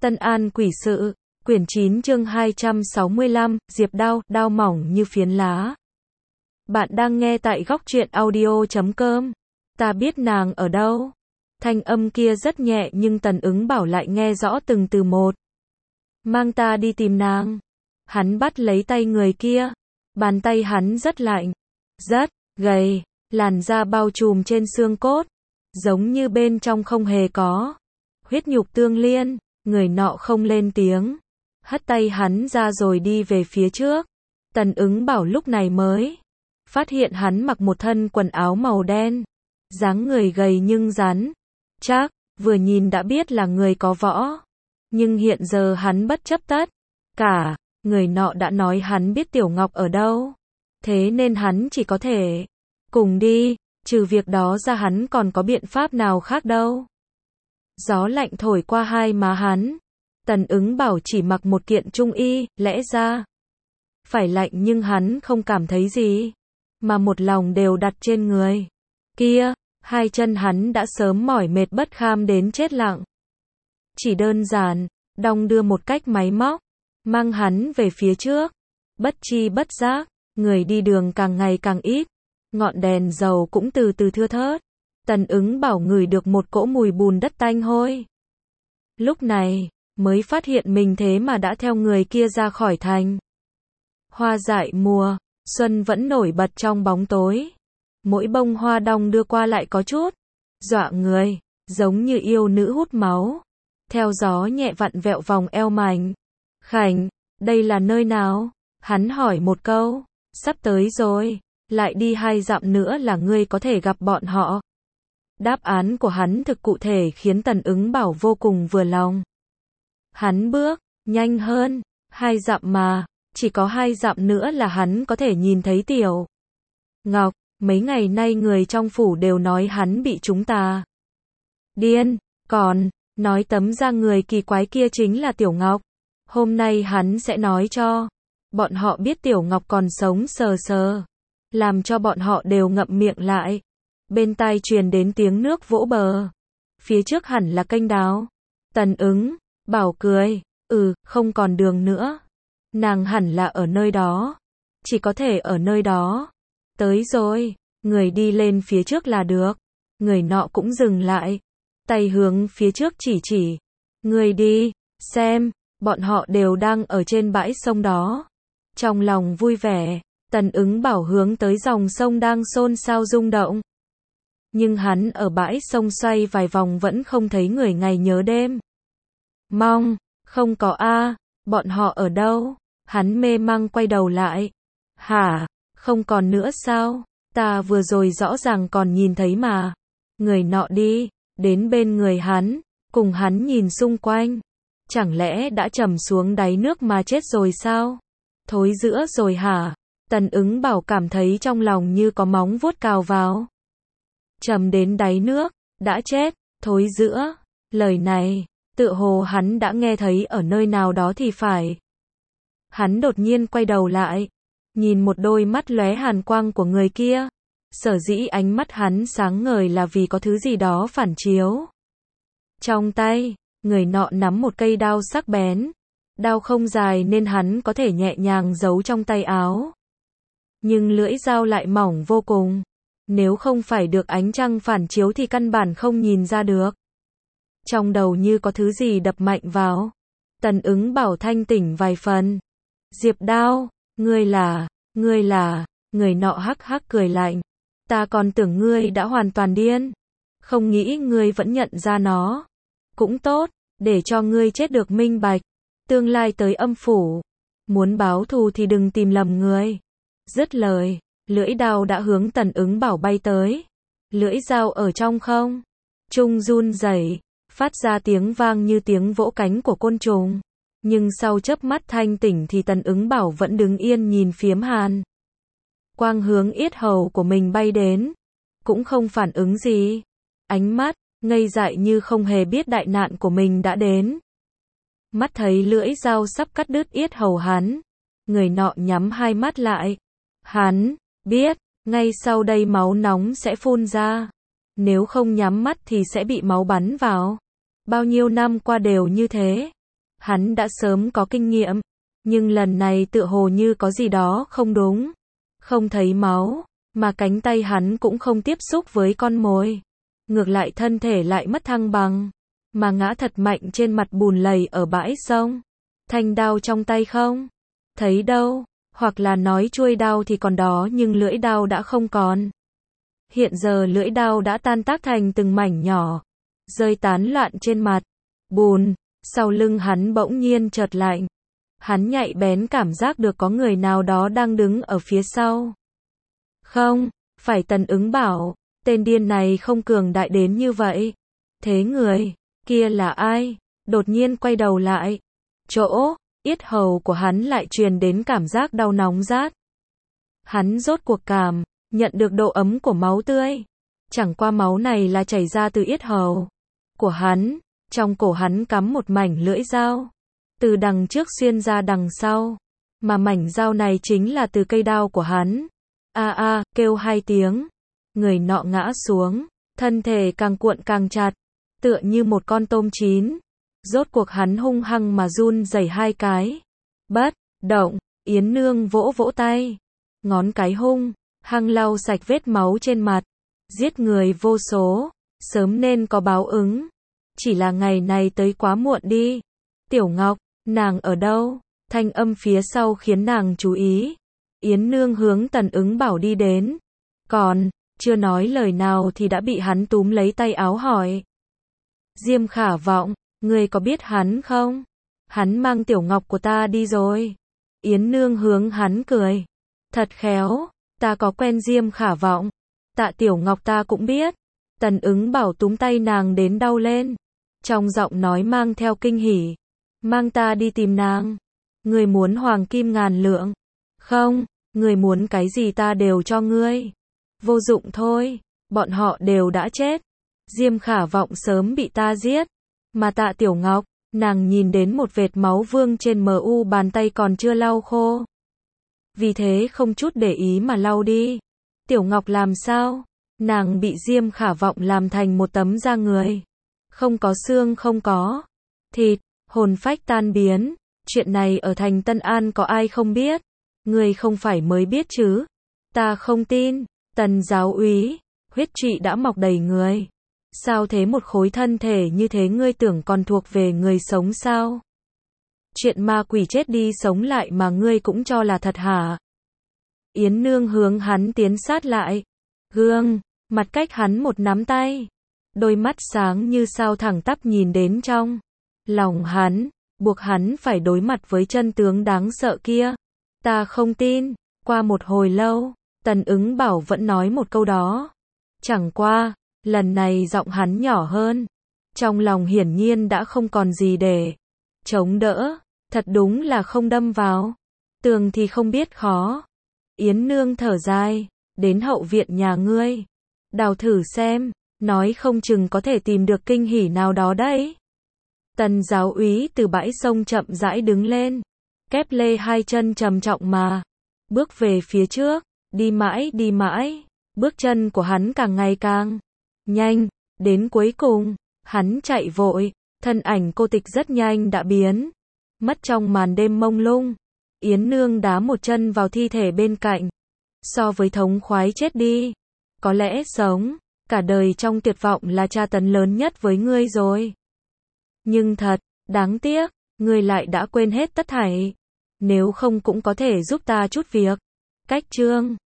Tân An Quỷ Sự, quyển 9 chương 265, Diệp Đao, đao mỏng như phiến lá. Bạn đang nghe tại góc truyện audio.com. Ta biết nàng ở đâu. Thanh âm kia rất nhẹ nhưng Tần Ứng Bảo lại nghe rõ từng từ một. Mang ta đi tìm nàng. Hắn bắt lấy tay người kia. Bàn tay hắn rất lạnh, rất gầy, làn da bao trùm trên xương cốt, giống như bên trong không hề có huyết nhục tương liên. Người nọ không lên tiếng, hất tay hắn ra rồi đi về phía trước. Tần Ứng Bảo lúc này mới phát hiện hắn mặc một thân quần áo màu đen, dáng người gầy nhưng rắn chắc, vừa nhìn đã biết là người có võ. Nhưng hiện giờ hắn bất chấp tất cả, người nọ đã nói hắn biết Tiểu Ngọc ở đâu, thế nên hắn chỉ có thể cùng đi, trừ việc đó ra hắn còn có biện pháp nào khác đâu. Gió lạnh thổi qua hai má hắn. Tần Ứng Bảo chỉ mặc một kiện trung y, lẽ ra phải lạnh nhưng hắn không cảm thấy gì, mà một lòng đều đặt trên người kia. Hai chân hắn đã sớm mỏi mệt bất kham đến chết lặng. Chỉ đơn giản đong đưa một cách máy móc, mang hắn về phía trước. Bất chi bất giác, người đi đường càng ngày càng ít, ngọn đèn dầu cũng từ từ thưa thớt. Tần Ứng Bảo ngửi được một cỗ mùi bùn đất tanh hôi. Lúc này mới phát hiện mình thế mà đã theo người kia ra khỏi thành. Hoa dại mùa xuân vẫn nổi bật trong bóng tối. Mỗi bông hoa đong đưa qua lại có chút dọa người, giống như yêu nữ hút máu. Theo gió nhẹ vặn vẹo vòng eo mảnh khảnh. Đây là nơi nào? Hắn hỏi một câu. Sắp tới rồi, lại đi 2 dặm nữa là ngươi có thể gặp bọn họ. Đáp án của hắn thực cụ thể khiến Tần Ứng Bảo vô cùng vừa lòng. Hắn bước nhanh hơn, 2 dặm mà, chỉ có 2 dặm nữa là hắn có thể nhìn thấy Tiểu Ngọc. Mấy ngày nay người trong phủ đều nói hắn bị chúng ta điên, còn nói tấm da người kỳ quái kia chính là Tiểu Ngọc. Hôm nay hắn sẽ nói cho bọn họ biết Tiểu Ngọc còn sống sờ sờ, làm cho bọn họ đều ngậm miệng lại. Bên tai truyền đến tiếng nước vỗ bờ. Phía trước hẳn là kênh đào. Tần Ứng Bảo cười, không còn đường nữa. Nàng hẳn là ở nơi đó. Chỉ có thể ở nơi đó. Tới rồi, người đi lên phía trước là được. Người nọ cũng dừng lại, tay hướng phía trước chỉ. Người đi, xem, bọn họ đều đang ở trên bãi sông đó. Trong lòng vui vẻ, Tần Ứng Bảo hướng tới dòng sông đang xôn xao rung động. Nhưng hắn ở bãi sông xoay vài vòng vẫn không thấy người ngày nhớ đêm. Mong, không có a, bọn họ ở đâu? Hắn mê mang quay đầu lại. Hả, không còn nữa sao? Ta vừa rồi rõ ràng còn nhìn thấy mà. Người nọ đi đến bên người hắn, cùng hắn nhìn xung quanh. Chẳng lẽ đã trầm xuống đáy nước mà chết rồi sao? Thối rữa rồi hả? Tần Ứng Bảo cảm thấy trong lòng như có móng vuốt cào vào. Trầm đến đáy nước, đã chết, thối rữa. Lời này, tựa hồ hắn đã nghe thấy ở nơi nào đó thì phải. Hắn đột nhiên quay đầu lại, nhìn một đôi mắt lóe hàn quang của người kia. Sở dĩ ánh mắt hắn sáng ngời là vì có thứ gì đó phản chiếu. Trong tay, người nọ nắm một cây đao sắc bén. Đao không dài nên hắn có thể nhẹ nhàng giấu trong tay áo. Nhưng lưỡi dao lại mỏng vô cùng. Nếu không phải được ánh trăng phản chiếu thì căn bản không nhìn ra được. Trong đầu như có thứ gì đập mạnh vào. Tần Ứng Bảo thanh tỉnh vài phần. Diệp Đao, ngươi là, người nọ hắc hắc cười lạnh. Ta còn tưởng ngươi đã hoàn toàn điên. Không nghĩ ngươi vẫn nhận ra nó. Cũng tốt, để cho ngươi chết được minh bạch. Tương lai tới âm phủ. Muốn báo thù thì đừng tìm lầm người. Dứt lời, lưỡi đao đã hướng Tần Ứng Bảo bay tới. Lưỡi dao ở trong không trung run rẩy, phát ra tiếng vang như tiếng vỗ cánh của côn trùng. Nhưng sau chớp mắt thanh tỉnh thì Tần Ứng Bảo vẫn đứng yên nhìn phiếm hàn quang hướng yết hầu của mình bay đến. Cũng không phản ứng gì. Ánh mắt ngây dại như không hề biết đại nạn của mình đã đến. Mắt thấy lưỡi dao sắp cắt đứt yết hầu hắn. Người nọ nhắm hai mắt lại. Hắn biết, ngay sau đây máu nóng sẽ phun ra. Nếu không nhắm mắt thì sẽ bị máu bắn vào. Bao nhiêu năm qua đều như thế. Hắn đã sớm có kinh nghiệm, nhưng lần này tựa hồ như có gì đó không đúng. Không thấy máu, mà cánh tay hắn cũng không tiếp xúc với con mồi. Ngược lại thân thể lại mất thăng bằng, mà ngã thật mạnh trên mặt bùn lầy ở bãi sông. Thanh đao trong tay không thấy đâu, hoặc là nói chuôi đao thì còn đó nhưng lưỡi đao đã không còn. Hiện giờ lưỡi đao đã tan tác thành từng mảnh nhỏ, rơi tán loạn trên mặt bùn. Sau lưng hắn bỗng nhiên chợt lạnh. Hắn nhạy bén cảm giác được có người nào đó đang đứng ở phía sau. Không, phải Tần Ứng Bảo, tên điên này không cường đại đến như vậy. Thế người kia là ai? Đột nhiên quay đầu lại, chỗ yết hầu của hắn lại truyền đến cảm giác đau nóng rát. Hắn rốt cuộc nhận được độ ấm của máu tươi. Chẳng qua máu này là chảy ra từ yết hầu của hắn. Trong cổ hắn cắm một mảnh lưỡi dao, từ đằng trước xuyên ra đằng sau, mà mảnh dao này chính là từ cây đao của hắn. Kêu hai tiếng, người nọ ngã xuống, thân thể càng cuộn càng chặt, tựa như một con tôm chín. Rốt cuộc hắn hung hăng mà run rẩy hai cái. Bất động, Yến Nương vỗ vỗ tay, ngón cái hung hăng lau sạch vết máu trên mặt. Giết người vô số, sớm nên có báo ứng. Chỉ là ngày này tới quá muộn đi. Tiểu Ngọc, nàng ở đâu? Thanh âm phía sau khiến nàng chú ý. Yến Nương hướng Tần Ứng Bảo đi đến. Còn chưa nói lời nào thì đã bị hắn túm lấy tay áo hỏi. Diêm Khả Vọng, ngươi có biết hắn không? Hắn mang Tiểu Ngọc của ta đi rồi. Yến Nương hướng hắn cười. Thật khéo, ta có quen Diêm Khả Vọng. Tạ Tiểu Ngọc ta cũng biết. Tần Ứng Bảo túm tay nàng đến đau lên. Trong giọng nói mang theo kinh hỉ. Mang ta đi tìm nàng. Ngươi muốn hoàng kim ngàn lượng? Không, ngươi muốn cái gì ta đều cho ngươi. Vô dụng thôi, bọn họ đều đã chết. Diêm Khả Vọng sớm bị ta giết. Mà Tạ Tiểu Ngọc, nàng nhìn đến một vệt máu vương trên mu bàn tay còn chưa lau khô. Vì thế không chút để ý mà lau đi. Tiểu Ngọc làm sao? Nàng bị Diêm Khả Vọng làm thành một tấm da người. Không có xương, không có thịt, hồn phách tan biến. Chuyện này ở thành Tân An có ai không biết? Ngươi không phải mới biết chứ? Ta không tin. Tần giáo úy, huyết trụy đã mọc đầy người. Sao thế, một khối thân thể như thế ngươi tưởng còn thuộc về người sống sao? Chuyện ma quỷ chết đi sống lại mà ngươi cũng cho là thật hả? Yến Nương hướng hắn tiến sát lại. Gương mặt cách hắn một nắm tay. Đôi mắt sáng như sao thẳng tắp nhìn đến trong lòng hắn, buộc hắn phải đối mặt với chân tướng đáng sợ kia. Ta không tin. Qua một hồi lâu, Tần Ứng Bảo vẫn nói một câu đó. Chẳng qua, lần này giọng hắn nhỏ hơn. Trong lòng hiển nhiên đã không còn gì để chống đỡ. Thật đúng là không đâm vào tường thì không biết khó. Yến Nương thở dài. Đến hậu viện nhà ngươi, đào thử xem, nói không chừng có thể tìm được kinh hỉ nào đó đấy. Tần giáo úy từ bãi sông chậm rãi đứng lên, kép lê hai chân trầm trọng mà bước về phía trước. Đi mãi, bước chân của hắn càng ngày càng nhanh. Đến cuối cùng, hắn chạy vội, thân ảnh cô tịch rất nhanh đã biến mất trong màn đêm mông lung. Yến Nương đá một chân vào thi thể bên cạnh. So với thống khoái chết đi, có lẽ sống cả đời trong tuyệt vọng là tra tấn lớn nhất với ngươi rồi. Nhưng thật đáng tiếc, ngươi lại đã quên hết tất thảy. Nếu không cũng có thể giúp ta chút việc. Cách chương